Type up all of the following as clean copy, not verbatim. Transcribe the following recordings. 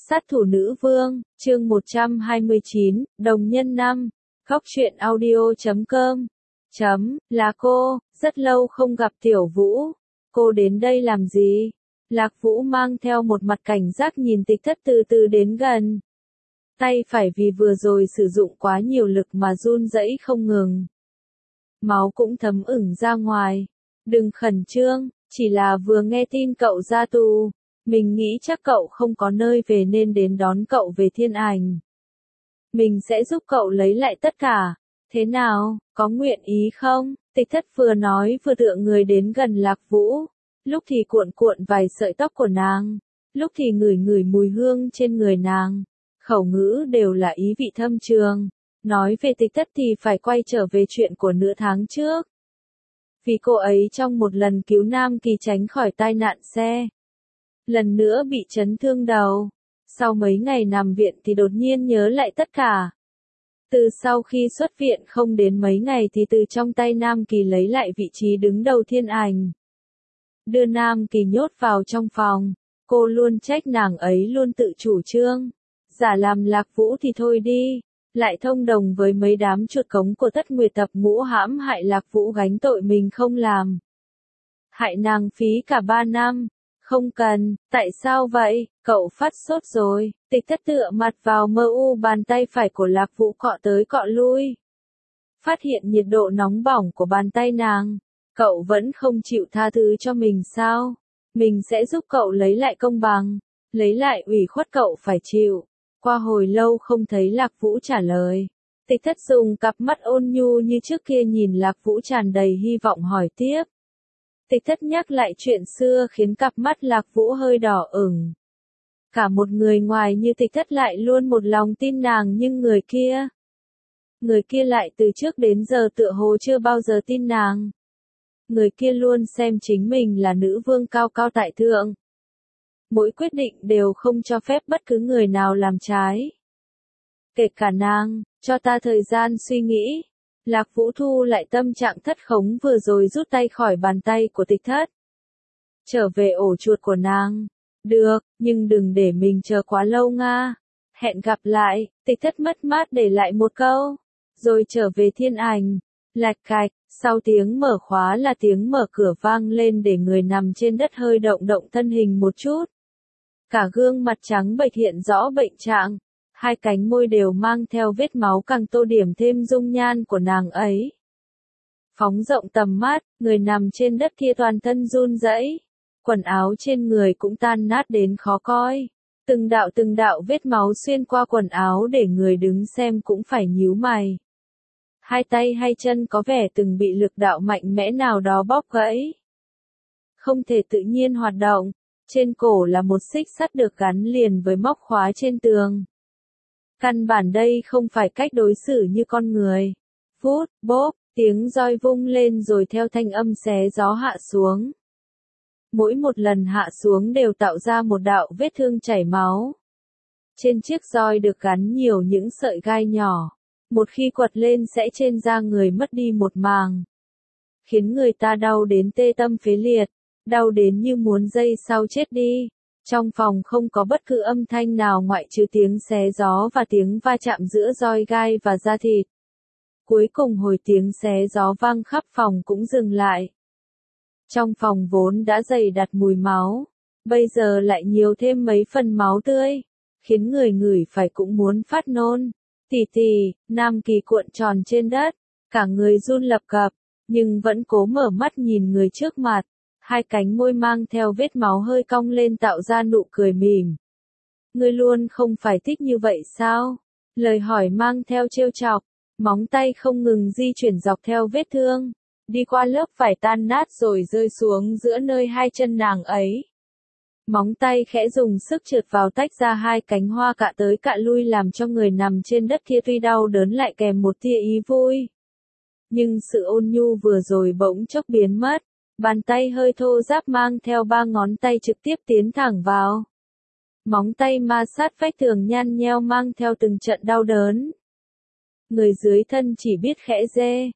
Sát thủ nữ vương, chương 129, đồng nhân năm. Góc truyện audio.com. Là cô, rất lâu không gặp Tiểu Vũ. Cô đến đây làm gì? Lạc Vũ mang theo một mặt cảnh giác nhìn Tịch Thất từ từ đến gần. Tay phải vì vừa rồi sử dụng quá nhiều lực mà run rẩy không ngừng. Máu cũng thấm ửng ra ngoài. Đừng khẩn trương, chỉ là vừa nghe tin cậu ra tù. Mình nghĩ chắc cậu không có nơi về nên đến đón cậu về Thiên Ảnh. Mình sẽ giúp cậu lấy lại tất cả. Thế nào, có nguyện ý không? Tịch Thất vừa nói vừa tựa người đến gần Lạc Vũ. Lúc thì cuộn cuộn vài sợi tóc của nàng. Lúc thì ngửi ngửi mùi hương trên người nàng. Khẩu ngữ đều là ý vị thâm trường. Nói về Tịch Thất thì phải quay trở về chuyện của nửa tháng trước. Vì cô ấy trong một lần cứu Nam Kỳ tránh khỏi tai nạn xe. Lần nữa bị chấn thương đầu. Sau mấy ngày nằm viện thì đột nhiên nhớ lại tất cả. Từ sau khi xuất viện không đến mấy ngày thì từ trong tay Nam Kỳ lấy lại vị trí đứng đầu Thiên Ảnh. Đưa Nam Kỳ nhốt vào trong phòng. Cô luôn trách nàng ấy luôn tự chủ trương. Giả làm Lạc Vũ thì thôi đi. Lại thông đồng với mấy đám chuột cống của Tất Nguyệt Tập Ngũ hãm hại Lạc Vũ gánh tội mình không làm. Hại nàng phí cả 3 năm. Không cần, tại sao vậy, cậu phát sốt rồi. Tịch Thất tựa mặt vào mơ u bàn tay phải của Lạc Vũ cọ tới cọ lui. Phát hiện nhiệt độ nóng bỏng của bàn tay nàng. Cậu vẫn không chịu tha thứ cho mình sao? Mình sẽ giúp cậu lấy lại công bằng. Lấy lại ủy khuất cậu phải chịu. Qua hồi lâu không thấy Lạc Vũ trả lời. Tịch Thất dùng cặp mắt ôn nhu như trước kia nhìn Lạc Vũ tràn đầy hy vọng hỏi tiếp. Tịch Thất nhắc lại chuyện xưa khiến cặp mắt Lạc Vũ hơi đỏ ửng. Cả một người ngoài như Tịch Thất lại luôn một lòng tin nàng nhưng người kia lại từ trước đến giờ tựa hồ chưa bao giờ tin nàng. Người kia luôn xem chính mình là nữ vương cao cao tại thượng. Mỗi quyết định đều không cho phép bất cứ người nào làm trái. Kể cả nàng, cho ta thời gian suy nghĩ. Lạc Vũ thu lại tâm trạng thất khống vừa rồi rút tay khỏi bàn tay của Tịch Thất. Trở về ổ chuột của nàng. Được, nhưng đừng để mình chờ quá lâu nga. Hẹn gặp lại, Tịch Thất mất mát để lại một câu. Rồi trở về Thiên Ảnh. Lạch cạch, sau tiếng mở khóa là tiếng mở cửa vang lên để người nằm trên đất hơi động động thân hình một chút. Cả gương mặt trắng bệch hiện rõ bệnh trạng. Hai cánh môi đều mang theo vết máu càng tô điểm thêm dung nhan của nàng ấy. Phóng rộng tầm mắt, người nằm trên đất kia toàn thân run rẩy, quần áo trên người cũng tan nát đến khó coi. Từng đạo vết máu xuyên qua quần áo để người đứng xem cũng phải nhíu mày. Hai tay hai chân có vẻ từng bị lực đạo mạnh mẽ nào đó bóp gãy. Không thể tự nhiên hoạt động. Trên cổ là một xích sắt được gắn liền với móc khóa trên tường. Căn bản đây không phải cách đối xử như con người. Phút, bốp, tiếng roi vung lên rồi theo thanh âm xé gió hạ xuống. Mỗi một lần hạ xuống đều tạo ra một đạo vết thương chảy máu. Trên chiếc roi được gắn nhiều những sợi gai nhỏ. Một khi quật lên sẽ trên da người mất đi một màng. Khiến người ta đau đến tê tâm phế liệt. Đau đến như muốn giây sau chết đi. Trong phòng không có bất cứ âm thanh nào ngoại trừ tiếng xé gió và tiếng va chạm giữa roi gai và da thịt. Cuối cùng hồi tiếng xé gió vang khắp phòng cũng dừng lại. Trong phòng vốn đã dày đặc mùi máu, bây giờ lại nhiều thêm mấy phần máu tươi, khiến người ngửi phải cũng muốn phát nôn. Tì tì, Nam Kỳ cuộn tròn trên đất, cả người run lập cập, nhưng vẫn cố mở mắt nhìn người trước mặt. Hai cánh môi mang theo vết máu hơi cong lên tạo ra nụ cười mỉm. Ngươi luôn không phải thích như vậy sao? Lời hỏi mang theo trêu chọc, móng tay không ngừng di chuyển dọc theo vết thương, đi qua lớp vải tan nát rồi rơi xuống giữa nơi hai chân nàng ấy. Móng tay khẽ dùng sức trượt vào tách ra hai cánh hoa cạ tới cạ lui làm cho người nằm trên đất kia tuy đau đớn lại kèm một tia ý vui. Nhưng sự ôn nhu vừa rồi bỗng chốc biến mất. Bàn tay hơi thô ráp mang theo 3 ngón tay trực tiếp tiến thẳng vào. Móng tay ma sát vách tường nhăn nheo mang theo từng trận đau đớn. Người dưới thân chỉ biết khẽ rê,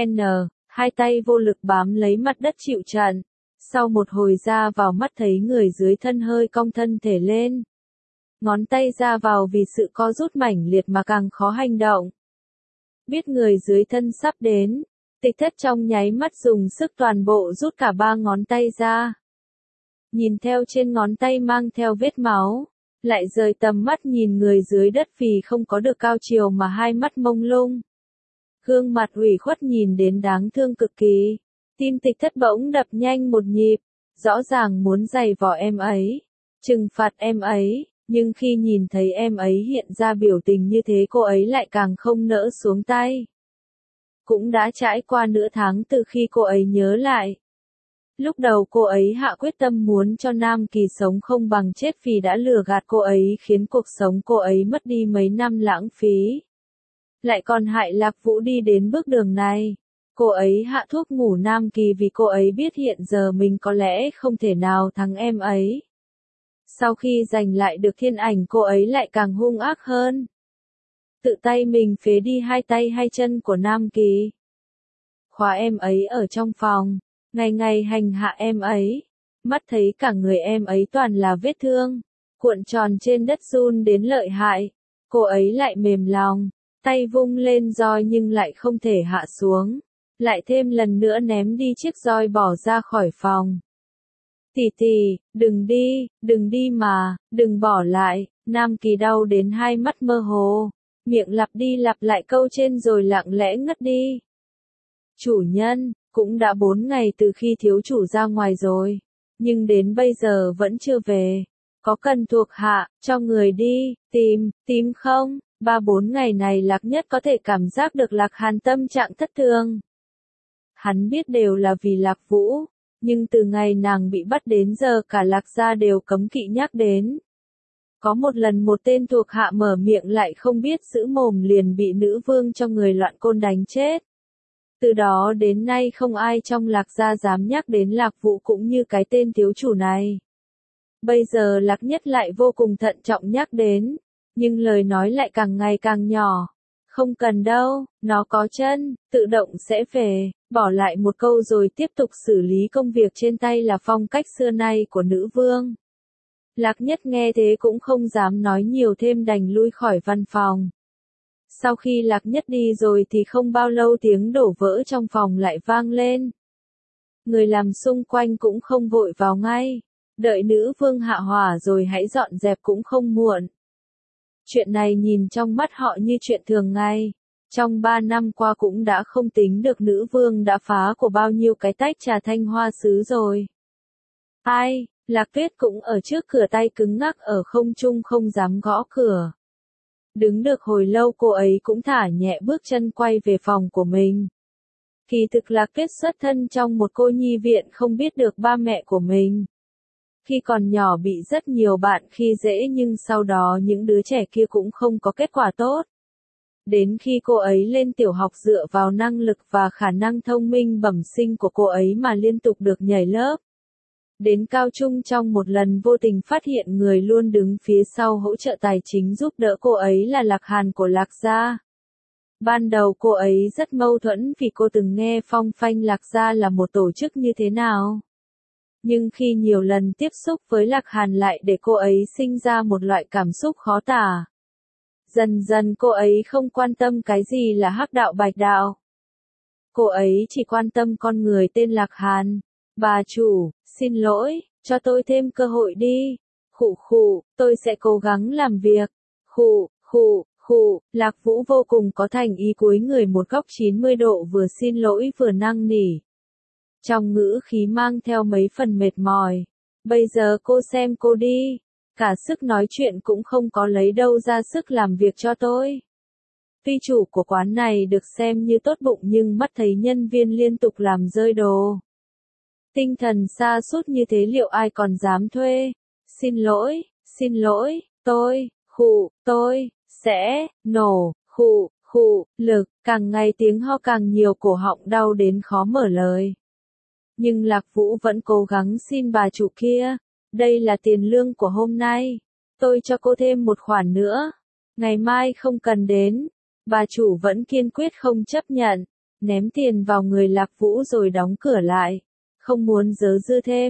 hai tay vô lực bám lấy mặt đất chịu trận. Sau một hồi ra vào mắt thấy người dưới thân hơi cong thân thể lên. ngón tay ra vào vì sự co rút mãnh liệt mà càng khó hành động. Biết người dưới thân sắp đến, Tịch Thất trong nháy mắt dùng sức toàn bộ rút cả 3 ngón tay ra. Nhìn theo trên ngón tay mang theo vết máu, lại rời tầm mắt nhìn người dưới đất vì không có được cao chiều mà hai mắt mông lung. Gương mặt ủy khuất nhìn đến đáng thương cực kỳ. Tim Tịch Thất bỗng đập nhanh một nhịp, rõ ràng muốn giày vò em ấy, trừng phạt em ấy, nhưng khi nhìn thấy em ấy hiện ra biểu tình như thế cô ấy lại càng không nỡ xuống tay. Cũng đã trải qua nửa tháng từ khi cô ấy nhớ lại. Lúc đầu cô ấy hạ quyết tâm muốn cho Nam Kỳ sống không bằng chết vì đã lừa gạt cô ấy khiến cuộc sống cô ấy mất đi mấy năm lãng phí. Lại còn hại Lạc Vũ đi đến bước đường này. Cô ấy hạ thuốc ngủ Nam Kỳ vì cô ấy biết hiện giờ mình có lẽ không thể nào thắng em ấy. Sau khi giành lại được thiên ảnh cô ấy lại càng hung ác hơn. Tự tay mình phế đi hai tay hai chân của Nam Kỳ. Khóa em ấy ở trong phòng, ngày ngày hành hạ em ấy. Mắt thấy cả người em ấy toàn là vết thương, cuộn tròn trên đất run đến lợi hại. Cô ấy lại mềm lòng, tay vung lên roi nhưng lại không thể hạ xuống. Lại thêm lần nữa ném đi chiếc roi bỏ ra khỏi phòng. Tỷ tỷ, đừng đi mà, đừng bỏ lại. Nam Kỳ đau đến hai mắt mơ hồ, miệng lặp đi lặp lại câu trên rồi lặng lẽ ngất đi. Chủ nhân, cũng đã 4 ngày từ khi thiếu chủ ra ngoài rồi, nhưng đến bây giờ vẫn chưa về. Có cần thuộc hạ, cho người đi, tìm không? 3-4 ngày này Lạc Nhất có thể cảm giác được Lạc Hàn tâm trạng thất thường. Hắn biết đều là vì Lạc Vũ, nhưng từ ngày nàng bị bắt đến giờ cả Lạc gia đều cấm kỵ nhắc đến. Có một lần một tên thuộc hạ mở miệng lại không biết giữ mồm liền bị nữ vương cho người loạn côn đánh chết. Từ đó đến nay không ai trong Lạc gia dám nhắc đến Lạc Vũ cũng như cái tên thiếu chủ này. Bây giờ Lạc Nhất lại vô cùng thận trọng nhắc đến, nhưng lời nói lại càng ngày càng nhỏ. Không cần đâu, nó có chân, tự động sẽ về, bỏ lại một câu rồi tiếp tục xử lý công việc trên tay là phong cách xưa nay của nữ vương. Lạc Nhất nghe thế cũng không dám nói nhiều thêm đành lui khỏi văn phòng. Sau khi Lạc Nhất đi rồi thì không bao lâu tiếng đổ vỡ trong phòng lại vang lên. Người làm xung quanh cũng không vội vào ngay, đợi nữ vương hạ hỏa rồi hãy dọn dẹp cũng không muộn. Chuyện này nhìn trong mắt họ như chuyện thường ngày. Trong 3 năm qua cũng đã không tính được nữ vương đã phá của bao nhiêu cái tách trà thanh hoa sứ rồi. Ai, Lạc Tuyết cũng ở trước cửa tay cứng ngắc ở không trung không dám gõ cửa. Đứng được hồi lâu cô ấy cũng thả nhẹ bước chân quay về phòng của mình. Kỳ thực Lạc Tuyết xuất thân trong một cô nhi viện không biết được ba mẹ của mình. Khi còn nhỏ bị rất nhiều bạn khi dễ nhưng sau đó những đứa trẻ kia cũng không có kết quả tốt. Đến khi cô ấy lên tiểu học dựa vào năng lực và khả năng thông minh bẩm sinh của cô ấy mà liên tục được nhảy lớp. Đến cao trung trong một lần vô tình phát hiện người luôn đứng phía sau hỗ trợ tài chính giúp đỡ cô ấy là Lạc Hàn của Lạc gia. Ban đầu cô ấy rất mâu thuẫn vì cô từng nghe phong phanh Lạc gia là một tổ chức như thế nào. Nhưng khi nhiều lần tiếp xúc với Lạc Hàn lại để cô ấy sinh ra một loại cảm xúc khó tả. Dần dần cô ấy không quan tâm cái gì là hắc đạo bạch đạo. Cô ấy chỉ quan tâm con người tên Lạc Hàn. Bà chủ, xin lỗi, cho tôi thêm cơ hội đi. Khụ, tôi sẽ cố gắng làm việc. Khụ, Lạc Vũ vô cùng có thành ý cúi người một góc 90 độ vừa xin lỗi vừa năn nỉ. Trong ngữ khí mang theo mấy phần mệt mỏi. Bây giờ cô xem cô đi. Cả sức nói chuyện cũng không có lấy đâu ra sức làm việc cho tôi. Tuy chủ của quán này được xem như tốt bụng nhưng mắt thấy nhân viên liên tục làm rơi đồ. Tinh thần sa sút như thế liệu ai còn dám thuê? Xin lỗi, tôi sẽ nổ, lực, càng ngày tiếng ho càng nhiều cổ họng đau đến khó mở lời. Nhưng Lạc Vũ vẫn cố gắng xin bà chủ kia, đây là tiền lương của hôm nay, tôi cho cô thêm một khoản nữa, ngày mai không cần đến. Bà chủ vẫn kiên quyết không chấp nhận, ném tiền vào người Lạc Vũ rồi đóng cửa lại, không muốn dớ dưa thêm.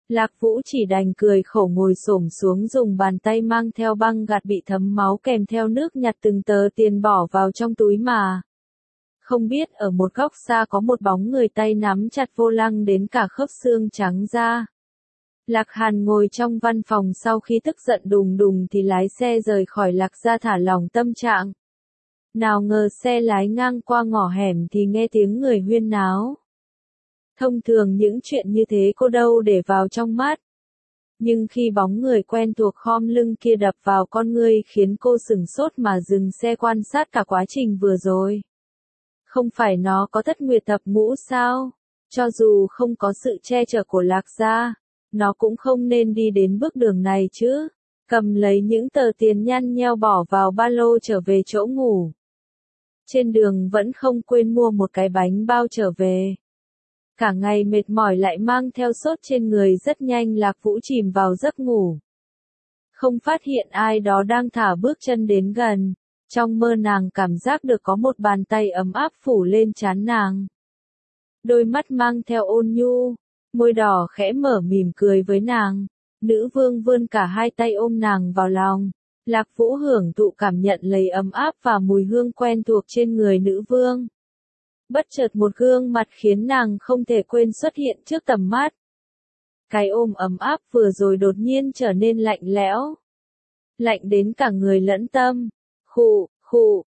Lạc Vũ chỉ đành cười khổ ngồi xổm xuống dùng bàn tay mang theo băng gạt bị thấm máu kèm theo nước nhặt từng tờ tiền bỏ vào trong túi mà. Không biết ở một góc xa có một bóng người tay nắm chặt vô lăng đến cả khớp xương trắng ra. Lạc Hàn ngồi trong văn phòng sau khi tức giận đùng đùng thì lái xe rời khỏi Lạc gia thả lỏng tâm trạng. Nào ngờ xe lái ngang qua ngõ hẻm thì nghe tiếng người huyên náo. Thông thường những chuyện như thế cô đâu để vào trong mắt. Nhưng khi bóng người quen thuộc khom lưng kia đập vào con ngươi khiến cô sửng sốt mà dừng xe quan sát cả quá trình vừa rồi. Không phải nó có thất nguyệt thập ngũ sao? Cho dù không có sự che chở của Lạc gia, nó cũng không nên đi đến bước đường này chứ. Cầm lấy những tờ tiền nhăn nheo bỏ vào ba lô trở về chỗ ngủ. Trên đường vẫn không quên mua một cái bánh bao trở về. Cả ngày mệt mỏi lại mang theo sốt trên người rất nhanh Lạc Vũ chìm vào giấc ngủ. Không phát hiện ai đó đang thả bước chân đến gần. Trong mơ nàng cảm giác được có một bàn tay ấm áp phủ lên trán nàng. Đôi mắt mang theo ôn nhu, môi đỏ khẽ mở mỉm cười với nàng. Nữ vương vươn cả hai tay ôm nàng vào lòng. Lạc Vũ hưởng thụ cảm nhận lấy ấm áp và mùi hương quen thuộc trên người nữ vương. Bất chợt một gương mặt khiến nàng không thể quên xuất hiện trước tầm mắt. Cái ôm ấm áp vừa rồi đột nhiên trở nên lạnh lẽo. Lạnh đến cả người lẫn tâm. Khụ,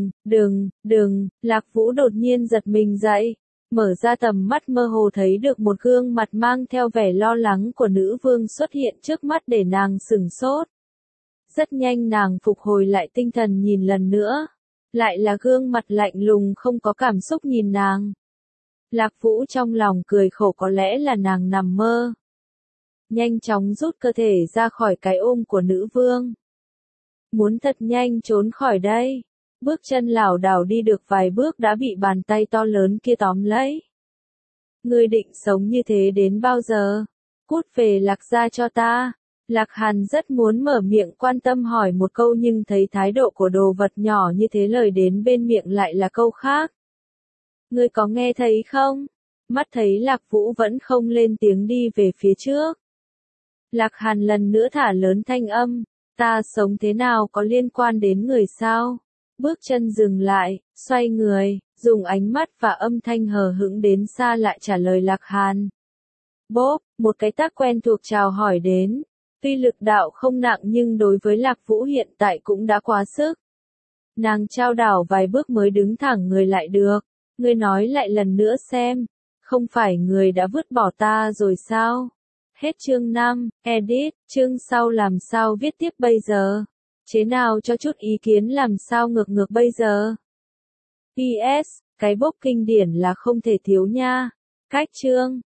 đừng, Lạc Vũ đột nhiên giật mình dậy. Mở ra tầm mắt mơ hồ thấy được một gương mặt mang theo vẻ lo lắng của nữ vương xuất hiện trước mắt để nàng sửng sốt. Rất nhanh nàng phục hồi lại tinh thần nhìn lần nữa. Lại là gương mặt lạnh lùng không có cảm xúc nhìn nàng. Lạc Vũ trong lòng cười khổ có lẽ là nàng nằm mơ. Nhanh chóng rút cơ thể ra khỏi cái ôm của nữ vương. Muốn thật nhanh trốn khỏi đây. Bước chân lảo đảo đi được vài bước đã bị bàn tay to lớn kia tóm lấy. Ngươi định sống như thế đến bao giờ? Cút về Lạc gia cho ta. Lạc Hàn rất muốn mở miệng quan tâm hỏi một câu nhưng thấy thái độ của đồ vật nhỏ như thế lời đến bên miệng lại là câu khác. Ngươi có nghe thấy không? Mắt thấy Lạc Vũ vẫn không lên tiếng đi về phía trước. Lạc Hàn lần nữa thả lớn thanh âm. Ta sống thế nào có liên quan đến người sao? Bước chân dừng lại, xoay người, dùng ánh mắt và âm thanh hờ hững đến xa lại trả lời Lạc Hàn. Bốp, một cái tác quen thuộc chào hỏi đến. Tuy lực đạo không nặng nhưng đối với Lạc Vũ hiện tại cũng đã quá sức. Nàng chao đảo vài bước mới đứng thẳng người lại được. Ngươi nói lại lần nữa xem. Không phải người đã vứt bỏ ta rồi sao? Hết chương 5, edit, chương sau làm sao viết tiếp bây giờ? Chế nào cho chút ý kiến làm sao ngược bây giờ? PS, cái bốc kinh điển là không thể thiếu nha. Cách chương.